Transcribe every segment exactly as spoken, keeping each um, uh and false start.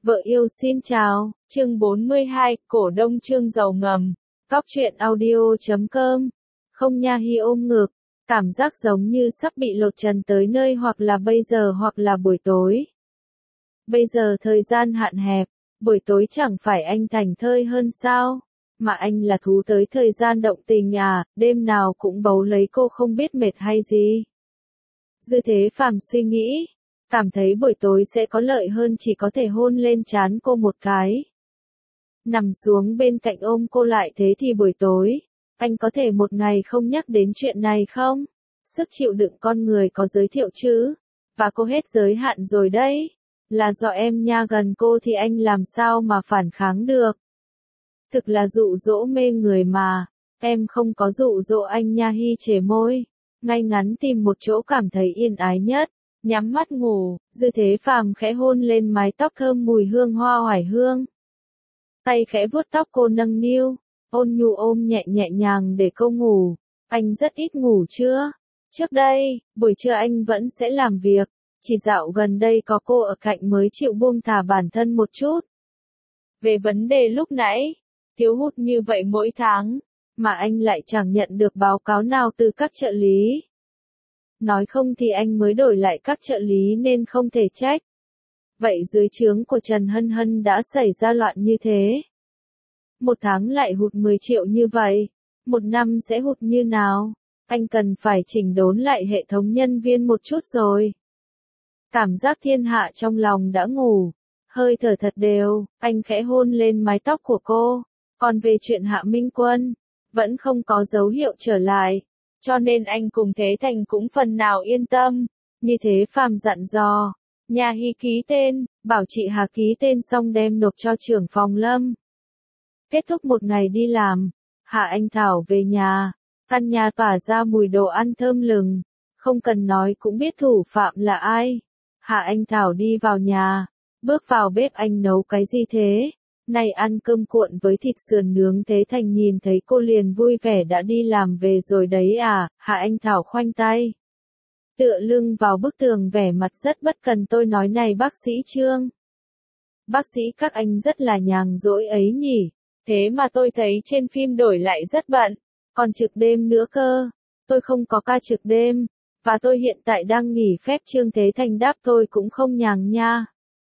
Vợ yêu xin chào, chương bốn mươi hai, cổ đông Trương Dầu Ngầm, Cóc truyện audio chấm com. Không Nha Hy ôm ngực, cảm giác giống như sắp bị lột trần tới nơi, hoặc là bây giờ hoặc là buổi tối. Bây giờ thời gian hạn hẹp, buổi tối chẳng phải anh thảnh thơi hơn sao? Mà anh là thú tới thời gian động tình à, đêm nào cũng bấu lấy cô không biết mệt hay gì. Dư Thế Phàm suy nghĩ, cảm thấy buổi tối sẽ có lợi hơn chỉ có thể hôn lên trán cô một cái. Nằm xuống bên cạnh ôm cô lại, thế thì buổi tối, anh có thể một ngày không nhắc đến chuyện này không? Sức chịu đựng con người có giới thiệu chứ, và cô hết giới hạn rồi đấy. Là do em nha, gần cô thì anh làm sao mà phản kháng được. Thực là dụ dỗ mê người mà, em không có dụ dỗ anh nha. Hy chề môi, ngay ngắn tìm một chỗ cảm thấy yên ái nhất, nhắm mắt ngủ. Dư Thế Phàm khẽ hôn lên mái tóc thơm mùi hương hoa oải hương. Tay khẽ vuốt tóc cô nâng niu, ôn nhu ôm nhẹ nhẹ nhàng để cô ngủ. Anh rất ít ngủ chưa? Trước đây, buổi trưa anh vẫn sẽ làm việc, chỉ dạo gần đây có cô ở cạnh mới chịu buông thả bản thân một chút. Về vấn đề lúc nãy, thiếu hụt như vậy mỗi tháng, mà anh lại chẳng nhận được báo cáo nào từ các trợ lý. Nói không thì anh mới đổi lại các trợ lý nên không thể trách. Vậy dưới trướng của Trần Hân Hân đã xảy ra loạn như thế. Một tháng lại hụt mười triệu như vậy, một năm sẽ hụt như nào? Anh cần phải chỉnh đốn lại hệ thống nhân viên một chút rồi. Cảm giác thiên hạ trong lòng đã ngủ, hơi thở thật đều, anh khẽ hôn lên mái tóc của cô. Còn về chuyện Hạ Minh Quân, vẫn không có dấu hiệu trở lại, cho nên anh cùng Thế Thành cũng phần nào yên tâm. Như thế Phàm dặn dò, Nha Hy ký tên, bảo chị Hà ký tên xong đem nộp cho trưởng phòng Lâm. Kết thúc một ngày đi làm, Hạ Anh Thảo về nhà, căn nhà tỏa ra mùi đồ ăn thơm lừng, không cần nói cũng biết thủ phạm là ai. Hạ Anh Thảo đi vào nhà, bước vào bếp. Anh nấu cái gì thế? Này ăn cơm cuộn với thịt sườn nướng. Thế Thành nhìn thấy cô liền vui vẻ, đã đi làm về rồi đấy à? Hạ Anh Thảo khoanh tay, tựa lưng vào bức tường, vẻ mặt rất bất cần. Tôi nói này bác sĩ Trương, bác sĩ các anh rất là nhàn rỗi ấy nhỉ? Thế mà tôi thấy trên phim đổi lại rất bận, còn trực đêm nữa cơ. Tôi không có ca trực đêm, và tôi hiện tại đang nghỉ phép. Trương Thế Thành đáp, tôi cũng không nhàn nha,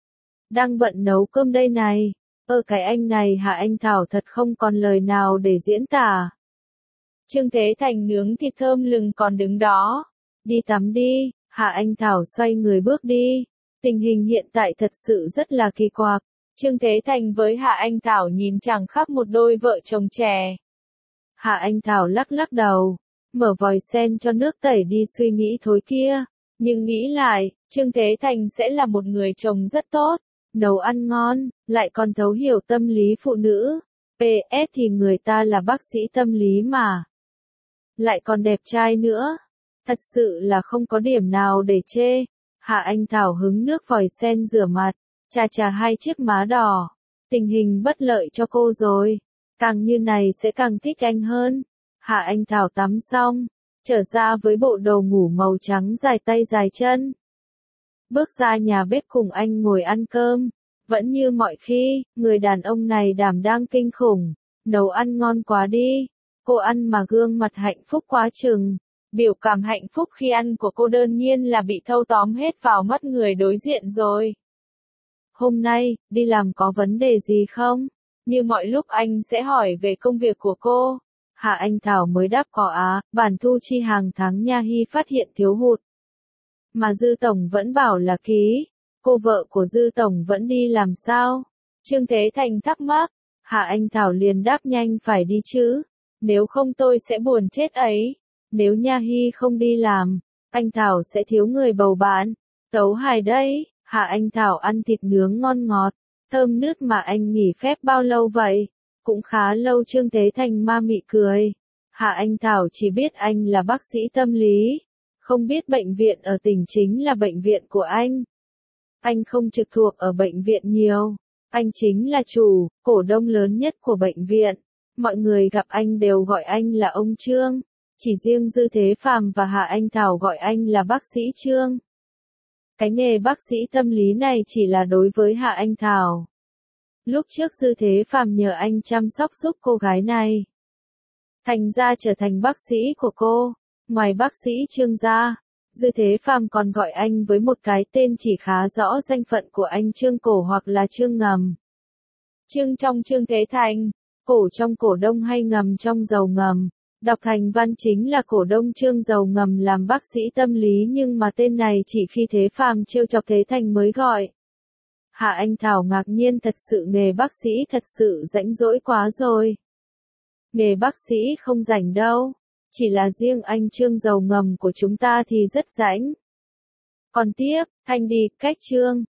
đang bận nấu cơm đây này. Ơ cái anh này, Hạ Anh Thảo thật không còn lời nào để diễn tả. Trương Thế Thành nướng thịt thơm lừng còn đứng đó. Đi tắm đi. Hạ Anh Thảo xoay người bước đi. Tình hình hiện tại thật sự rất là kỳ quặc. Trương Thế Thành với Hạ Anh Thảo nhìn chẳng khác một đôi vợ chồng trẻ. Hạ Anh Thảo lắc lắc đầu, mở vòi sen cho nước tẩy đi. Suy nghĩ thối kia, nhưng nghĩ lại, Trương Thế Thành sẽ là một người chồng rất tốt, nấu ăn ngon, lại còn thấu hiểu tâm lý phụ nữ. pê ét thì người ta là bác sĩ tâm lý mà, lại còn đẹp trai nữa, thật sự là không có điểm nào để chê. Hạ Anh Thảo hứng nước vòi sen rửa mặt, chà chà hai chiếc má đỏ. Tình hình bất lợi cho cô rồi, càng như này sẽ càng thích anh hơn. Hạ Anh Thảo tắm xong, trở ra với bộ đồ ngủ màu trắng dài tay dài chân. Bước ra nhà bếp cùng anh ngồi ăn cơm. Vẫn như mọi khi, người đàn ông này đảm đang kinh khủng, nấu ăn ngon quá đi. Cô ăn mà gương mặt hạnh phúc quá chừng. Biểu cảm hạnh phúc khi ăn của cô đơn nhiên là bị thâu tóm hết vào mắt người đối diện rồi. Hôm nay, đi làm có vấn đề gì không? Như mọi lúc anh sẽ hỏi về công việc của cô. Hạ Anh Thảo mới đáp có á, bản thu chi hàng tháng Nha Hy phát hiện thiếu hụt. Mà Dư Tổng vẫn bảo là ký. Cô vợ của Dư Tổng vẫn đi làm sao? Trương Thế Thành thắc mắc. Hạ Anh Thảo liền đáp, nhanh phải đi chứ. Nếu không tôi sẽ buồn chết ấy. Nếu Nha Hy không đi làm, anh Thảo sẽ thiếu người bầu bạn. Tấu hài đấy. Hạ Anh Thảo ăn thịt nướng ngon ngọt, thơm nứt. Mà anh nghỉ phép bao lâu vậy? Cũng khá lâu. Trương Thế Thành ma mị cười. Hạ Anh Thảo chỉ biết anh là bác sĩ tâm lý, không biết bệnh viện ở tỉnh chính là bệnh viện của anh. Anh không trực thuộc ở bệnh viện nhiều, anh chính là chủ, cổ đông lớn nhất của bệnh viện. Mọi người gặp anh đều gọi anh là ông Trương, chỉ riêng Dư Thế Phàm và Hạ Anh Thảo gọi anh là bác sĩ Trương. Cái nghề bác sĩ tâm lý này chỉ là đối với Hạ Anh Thảo. Lúc trước Dư Thế Phàm nhờ anh chăm sóc giúp cô gái này. Thành ra trở thành bác sĩ của cô. Ngoài bác sĩ Trương gia, Dư Thế Phàm còn gọi anh với một cái tên chỉ khá rõ danh phận của anh Trương Cổ hoặc là Trương Ngầm. Trương trong Trương Thế Thành, cổ trong cổ đông hay ngầm trong dầu ngầm. Đọc thành văn chính là cổ đông Trương dầu ngầm làm bác sĩ tâm lý, nhưng mà tên này chỉ khi Thế Phàm trêu chọc Thế Thành mới gọi. Hạ Anh Thảo ngạc nhiên, thật sự nghề bác sĩ thật sự rãnh rỗi quá rồi. Nghề bác sĩ không rảnh đâu, chỉ là riêng anh Trương dầu ngầm của chúng ta thì rất rãnh. Còn tiếp, Thanh đi, cách Trương.